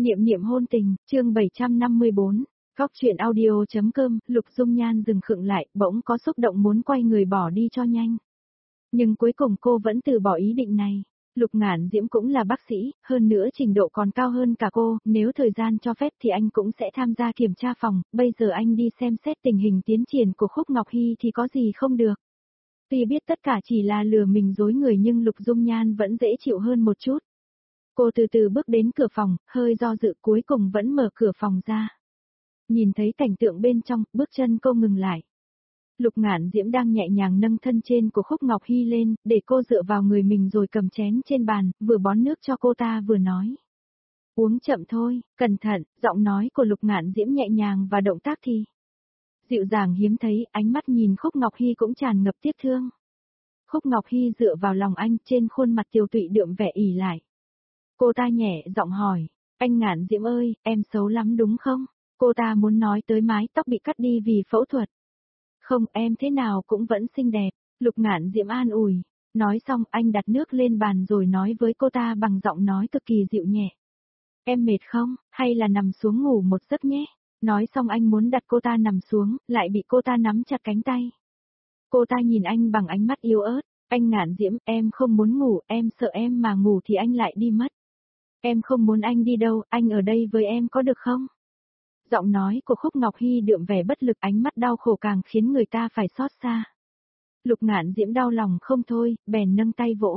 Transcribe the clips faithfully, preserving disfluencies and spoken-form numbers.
Niệm niệm hôn tình, chương bảy trăm năm mươi bốn, Góc truyện audio.com, Lục Dung Nhan dừng khựng lại, bỗng có xúc động muốn quay người bỏ đi cho nhanh. Nhưng cuối cùng cô vẫn từ bỏ ý định này. Lục Ngạn Diễm cũng là bác sĩ, hơn nữa trình độ còn cao hơn cả cô, nếu thời gian cho phép thì anh cũng sẽ tham gia kiểm tra phòng, bây giờ anh đi xem xét tình hình tiến triển của Khúc Ngọc Hy thì có gì không được. Tuy biết tất cả chỉ là lừa mình dối người nhưng Lục Dung Nhan vẫn dễ chịu hơn một chút. Cô từ từ bước đến cửa phòng, hơi do dự cuối cùng vẫn mở cửa phòng ra. Nhìn thấy cảnh tượng bên trong, bước chân cô ngừng lại. Lục Ngạn Diễm đang nhẹ nhàng nâng thân trên của Khúc Ngọc Hy lên, để cô dựa vào người mình rồi cầm chén trên bàn, vừa bón nước cho cô ta vừa nói. Uống chậm thôi, cẩn thận, giọng nói của Lục Ngạn Diễm nhẹ nhàng và động tác thì dịu dàng hiếm thấy, ánh mắt nhìn Khúc Ngọc Hy cũng tràn ngập tiếc thương. Khúc Ngọc Hy dựa vào lòng anh, trên khuôn mặt tiều tụy đượm vẻ ỉ lại. Cô ta nhẹ giọng hỏi, anh Ngạn Diễm ơi, em xấu lắm đúng không? Cô ta muốn nói tới mái tóc bị cắt đi vì phẫu thuật. Không, em thế nào cũng vẫn xinh đẹp, Lục Ngạn Diễm an ủi. Nói xong anh đặt nước lên bàn rồi nói với cô ta bằng giọng nói cực kỳ dịu nhẹ. Em mệt không, hay là nằm xuống ngủ một giấc nhé? Nói xong anh muốn đặt cô ta nằm xuống, lại bị cô ta nắm chặt cánh tay. Cô ta nhìn anh bằng ánh mắt yếu ớt, anh Ngạn Diễm, em không muốn ngủ, em sợ em mà ngủ thì anh lại đi mất. Em không muốn anh đi đâu, anh ở đây với em có được không? Giọng nói của Khúc Ngọc Hy đượm vẻ bất lực, ánh mắt đau khổ càng khiến người ta phải xót xa. Lục Ngạn Diễm đau lòng không thôi, bèn nâng tay vỗ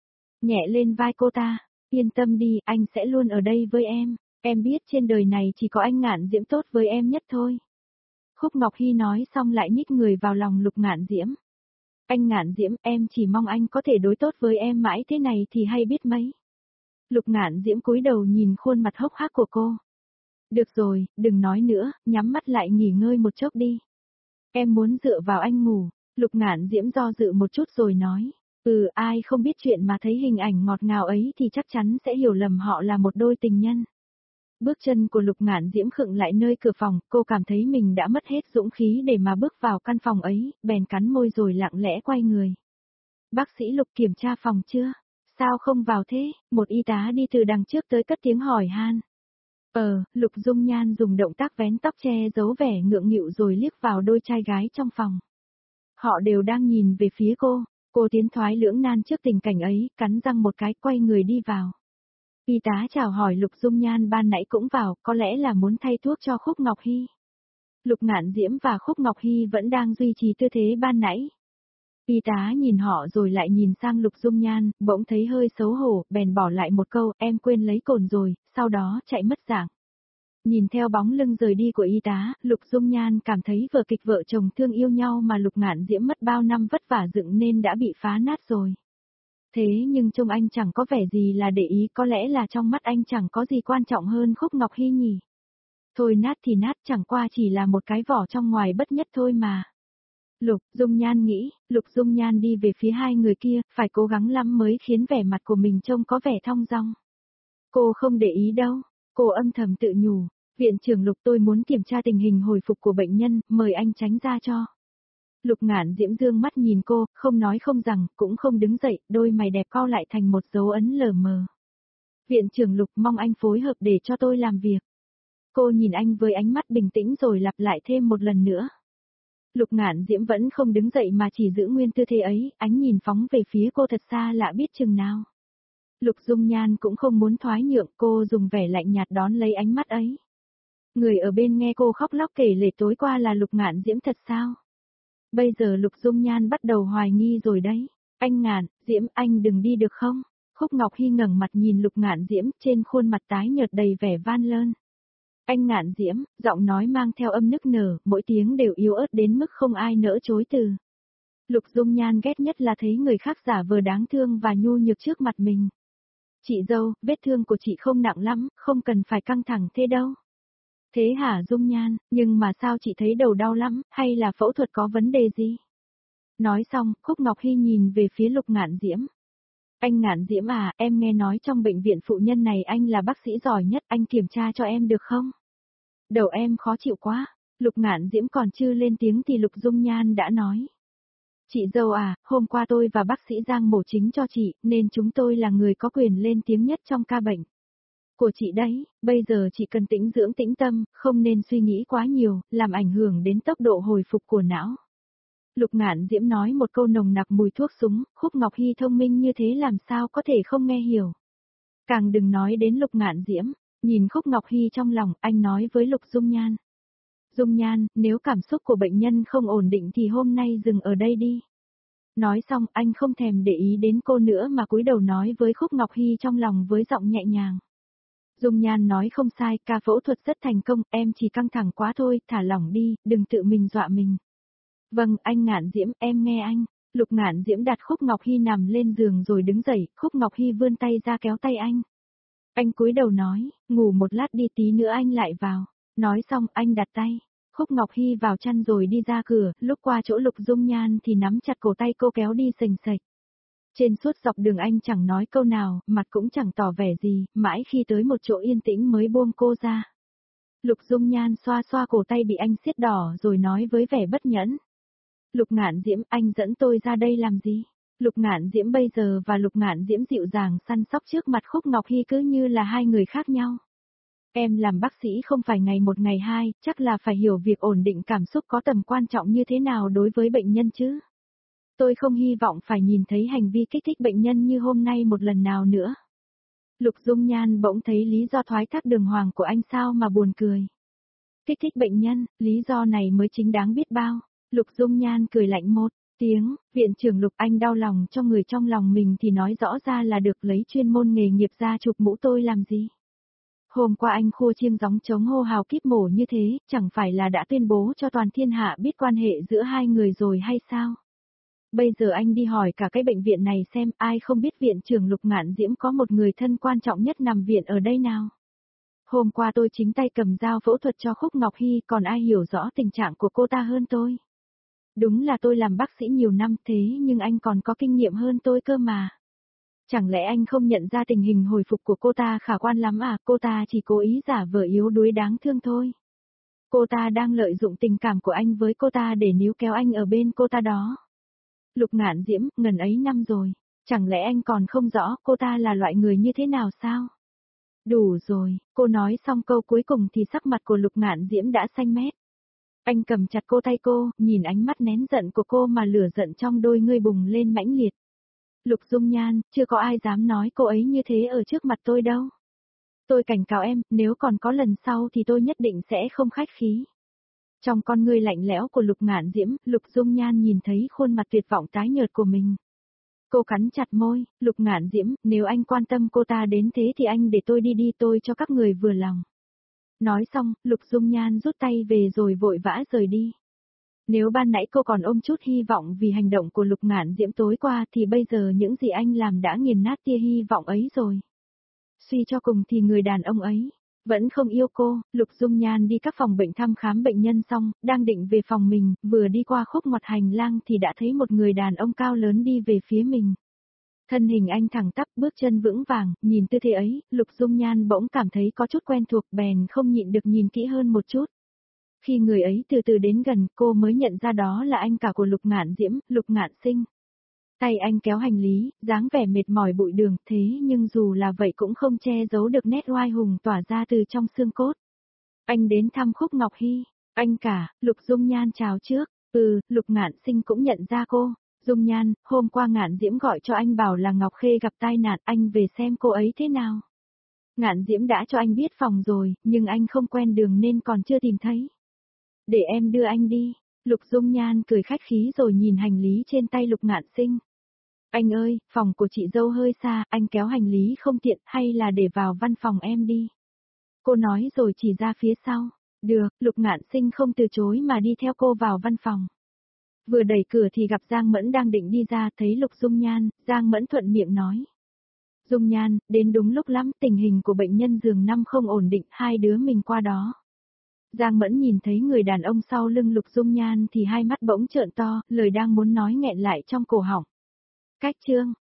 nhẹ lên vai cô ta, yên tâm đi, anh sẽ luôn ở đây với em, em biết trên đời này chỉ có anh Ngạn Diễm tốt với em nhất thôi. Khúc Ngọc Hy nói xong lại nhích người vào lòng Lục Ngạn Diễm. Anh Ngạn Diễm, em chỉ mong anh có thể đối tốt với em mãi thế này thì hay biết mấy. Lục Ngạn Diễm cúi đầu nhìn khuôn mặt hốc hác của cô. Được rồi, đừng nói nữa, nhắm mắt lại nghỉ ngơi một chốc đi. Em muốn dựa vào anh ngủ. Lục Ngạn Diễm do dự một chút rồi nói. Ừ, ai không biết chuyện mà thấy hình ảnh ngọt ngào ấy thì chắc chắn sẽ hiểu lầm họ là một đôi tình nhân. Bước chân của Lục Ngạn Diễm khựng lại nơi cửa phòng, cô cảm thấy mình đã mất hết dũng khí để mà bước vào căn phòng ấy, bèn cắn môi rồi lặng lẽ quay người. Bác sĩ Lục kiểm tra phòng chưa? Sao không vào thế? Một y tá đi từ đằng trước tới cất tiếng hỏi han. Ờ, Lục Dung Nhan dùng động tác vén tóc che giấu vẻ ngượng nghịu rồi liếc vào đôi trai gái trong phòng. Họ đều đang nhìn về phía cô, cô tiến thoái lưỡng nan trước tình cảnh ấy, cắn răng một cái quay người đi vào. Y tá chào hỏi Lục Dung Nhan ban nãy cũng vào, có lẽ là muốn thay thuốc cho Khúc Ngọc Hy. Lục Ngạn Diễm và Khúc Ngọc Hy vẫn đang duy trì tư thế ban nãy. Y tá nhìn họ rồi lại nhìn sang Lục Dung Nhan, bỗng thấy hơi xấu hổ, bèn bỏ lại một câu, em quên lấy cồn rồi, sau đó chạy mất dạng. Nhìn theo bóng lưng rời đi của y tá, Lục Dung Nhan cảm thấy vở kịch vợ chồng thương yêu nhau mà Lục Ngạn Diễm mất bao năm vất vả dựng nên đã bị phá nát rồi. Thế nhưng trông anh chẳng có vẻ gì là để ý, có lẽ là trong mắt anh chẳng có gì quan trọng hơn Khúc Ngọc Hy nhỉ. Thôi nát thì nát, chẳng qua chỉ là một cái vỏ trong ngoài bất nhất thôi mà. Lục Dung Nhan nghĩ, Lục Dung Nhan đi về phía hai người kia, phải cố gắng lắm mới khiến vẻ mặt của mình trông có vẻ thong dong. Cô không để ý đâu, cô âm thầm tự nhủ, viện trưởng Lục tôi muốn kiểm tra tình hình hồi phục của bệnh nhân, mời anh tránh ra cho. Lục Ngạn Diễm dương mắt nhìn cô, không nói không rằng, cũng không đứng dậy, đôi mày đẹp cau lại thành một dấu ấn lờ mờ. Viện trưởng Lục mong anh phối hợp để cho tôi làm việc. Cô nhìn anh với ánh mắt bình tĩnh rồi lặp lại thêm một lần nữa. Lục Ngạn Diễm vẫn không đứng dậy mà chỉ giữ nguyên tư thế ấy, ánh nhìn phóng về phía cô thật xa lạ biết chừng nào. Lục Dung Nhan cũng không muốn thoái nhượng, cô dùng vẻ lạnh nhạt đón lấy ánh mắt ấy. Người ở bên nghe cô khóc lóc kể lể tối qua là Lục Ngạn Diễm thật sao? Bây giờ Lục Dung Nhan bắt đầu hoài nghi rồi đấy. Anh Ngạn Diễm, anh đừng đi được không? Khúc Ngọc Hy ngẩng mặt nhìn Lục Ngạn Diễm, trên khuôn mặt tái nhợt đầy vẻ van lơn. Anh Ngạn Diễm, giọng nói mang theo âm nức nở, mỗi tiếng đều yếu ớt đến mức không ai nỡ chối từ. Lục Dung Nhan ghét nhất là thấy người khác giả vờ đáng thương và nhu nhược trước mặt mình. Chị dâu, vết thương của chị không nặng lắm, không cần phải căng thẳng thế đâu. Thế hả Dung Nhan, nhưng mà sao chị thấy đầu đau lắm, hay là phẫu thuật có vấn đề gì? Nói xong, Khúc Ngọc Hy nhìn về phía Lục Ngạn Diễm. Anh Ngạn Diễm à, em nghe nói trong bệnh viện phụ nhân này anh là bác sĩ giỏi nhất, anh kiểm tra cho em được không? Đầu em khó chịu quá. Lục Ngạn Diễm còn chưa lên tiếng thì Lục Dung Nhan đã nói. Chị dâu à, hôm qua tôi và bác sĩ Giang mổ chính cho chị, nên chúng tôi là người có quyền lên tiếng nhất trong ca bệnh. Của chị đấy, bây giờ chị cần tĩnh dưỡng tĩnh tâm, không nên suy nghĩ quá nhiều, làm ảnh hưởng đến tốc độ hồi phục của não. Lục Ngạn Diễm nói một câu nồng nặc mùi thuốc súng, Khúc Ngọc Hy thông minh như thế làm sao có thể không nghe hiểu. Càng đừng nói đến Lục Ngạn Diễm, nhìn Khúc Ngọc Hy trong lòng, anh nói với Lục Dung Nhan. Dung Nhan, nếu cảm xúc của bệnh nhân không ổn định thì hôm nay dừng ở đây đi. Nói xong, anh không thèm để ý đến cô nữa mà cúi đầu nói với Khúc Ngọc Hy trong lòng với giọng nhẹ nhàng. Dung Nhan nói không sai, ca phẫu thuật rất thành công, em chỉ căng thẳng quá thôi, thả lỏng đi, đừng tự mình dọa mình. Vâng, anh Ngạn Diễm, em nghe anh. Lục Ngạn Diễm đặt Khúc Ngọc Hy nằm lên giường rồi đứng dậy, Khúc Ngọc Hy vươn tay ra kéo tay anh. Anh cúi đầu nói, ngủ một lát đi tí nữa anh lại vào. Nói xong, anh đặt tay. Khúc Ngọc Hy vào chăn rồi đi ra cửa, lúc qua chỗ Lục Dung Nhan thì nắm chặt cổ tay cô kéo đi sềnh sệch. Trên suốt dọc đường anh chẳng nói câu nào, mặt cũng chẳng tỏ vẻ gì, mãi khi tới một chỗ yên tĩnh mới buông cô ra. Lục Dung Nhan xoa xoa cổ tay bị anh siết đỏ rồi nói với vẻ bất nhẫn. Lục Ngạn Diễm, anh dẫn tôi ra đây làm gì? Lục Ngạn Diễm bây giờ và Lục Ngạn Diễm dịu dàng săn sóc trước mặt Khúc Ngọc Hy cứ như là hai người khác nhau. Em làm bác sĩ không phải ngày một ngày hai, chắc là phải hiểu việc ổn định cảm xúc có tầm quan trọng như thế nào đối với bệnh nhân chứ. Tôi không hy vọng phải nhìn thấy hành vi kích thích bệnh nhân như hôm nay một lần nào nữa. Lục Dung Nhan bỗng thấy lý do thoái thác đường hoàng của anh sao mà buồn cười. Kích thích bệnh nhân, lý do này mới chính đáng biết bao. Lục Dung Nhan cười lạnh một tiếng, viện trưởng Lục anh đau lòng cho người trong lòng mình thì nói rõ ra là được, lấy chuyên môn nghề nghiệp ra chụp mũ tôi làm gì. Hôm qua anh khua chiêng gióng trống hô hào kíp mổ như thế, chẳng phải là đã tuyên bố cho toàn thiên hạ biết quan hệ giữa hai người rồi hay sao? Bây giờ anh đi hỏi cả cái bệnh viện này xem ai không biết viện trưởng Lục Ngạn Diễm có một người thân quan trọng nhất nằm viện ở đây nào. Hôm qua tôi chính tay cầm dao phẫu thuật cho Khúc Ngọc Hy, còn ai hiểu rõ tình trạng của cô ta hơn tôi. Đúng là tôi làm bác sĩ nhiều năm thế nhưng anh còn có kinh nghiệm hơn tôi cơ mà. Chẳng lẽ anh không nhận ra tình hình hồi phục của cô ta khả quan lắm à, cô ta chỉ cố ý giả vờ yếu đuối đáng thương thôi. Cô ta đang lợi dụng tình cảm của anh với cô ta để níu kéo anh ở bên cô ta đó. Lục Ngạn Diễm, ngần ấy năm rồi, chẳng lẽ anh còn không rõ cô ta là loại người như thế nào sao? Đủ rồi, cô nói xong câu cuối cùng thì sắc mặt của Lục Ngạn Diễm đã xanh mét. Anh cầm chặt cô tay cô, nhìn ánh mắt nén giận của cô mà lửa giận trong đôi ngươi bùng lên mãnh liệt. Lục Dung Nhan, chưa có ai dám nói cô ấy như thế ở trước mặt tôi đâu. Tôi cảnh cáo em, nếu còn có lần sau thì tôi nhất định sẽ không khách khí. Trong con ngươi lạnh lẽo của Lục Ngạn Diễm, Lục Dung Nhan nhìn thấy khuôn mặt tuyệt vọng tái nhợt của mình. Cô cắn chặt môi, Lục Ngạn Diễm, nếu anh quan tâm cô ta đến thế thì anh để tôi đi đi, tôi cho các người vừa lòng. Nói xong, Lục Dung Nhan rút tay về rồi vội vã rời đi. Nếu ban nãy cô còn ôm chút hy vọng vì hành động của Lục Ngạn Diễm tối qua thì bây giờ những gì anh làm đã nghiền nát tia hy vọng ấy rồi. Suy cho cùng thì người đàn ông ấy vẫn không yêu cô. Lục Dung Nhan đi các phòng bệnh thăm khám bệnh nhân xong, đang định về phòng mình, vừa đi qua khúc ngoặt hành lang thì đã thấy một người đàn ông cao lớn đi về phía mình. Thân hình anh thẳng tắp, bước chân vững vàng, nhìn tư thế ấy, Lục Dung Nhan bỗng cảm thấy có chút quen thuộc, bèn không nhịn được nhìn kỹ hơn một chút. Khi người ấy từ từ đến gần, cô mới nhận ra đó là anh cả của Lục Ngạn Diễm, Lục Ngạn Sinh. Tay anh kéo hành lý, dáng vẻ mệt mỏi bụi đường, thế nhưng dù là vậy cũng không che giấu được nét oai hùng tỏa ra từ trong xương cốt. Anh đến thăm Khúc Ngọc Hy. Anh cả, Lục Dung Nhan chào trước. Ừ, Lục Ngạn Sinh cũng nhận ra cô. Dung Nhan, hôm qua Ngạn Diễm gọi cho anh bảo là Ngọc Khê gặp tai nạn, anh về xem cô ấy thế nào. Ngạn Diễm đã cho anh biết phòng rồi, nhưng anh không quen đường nên còn chưa tìm thấy. Để em đưa anh đi. Lục Dung Nhan cười khách khí rồi nhìn hành lý trên tay Lục Ngạn Sinh. Anh ơi, phòng của chị dâu hơi xa, anh kéo hành lý không tiện, hay là để vào văn phòng em đi. Cô nói rồi chỉ ra phía sau. Được, Lục Ngạn Sinh không từ chối mà đi theo cô vào văn phòng. Vừa đẩy cửa thì gặp Giang Mẫn đang định đi ra, thấy Lục Dung Nhan, Giang Mẫn thuận miệng nói. Dung Nhan, đến đúng lúc lắm, tình hình của bệnh nhân giường năm không ổn định, hai đứa mình qua đó. Giang Mẫn nhìn thấy người đàn ông sau lưng Lục Dung Nhan thì hai mắt bỗng trợn to, lời đang muốn nói nghẹn lại trong cổ họng. Cách chương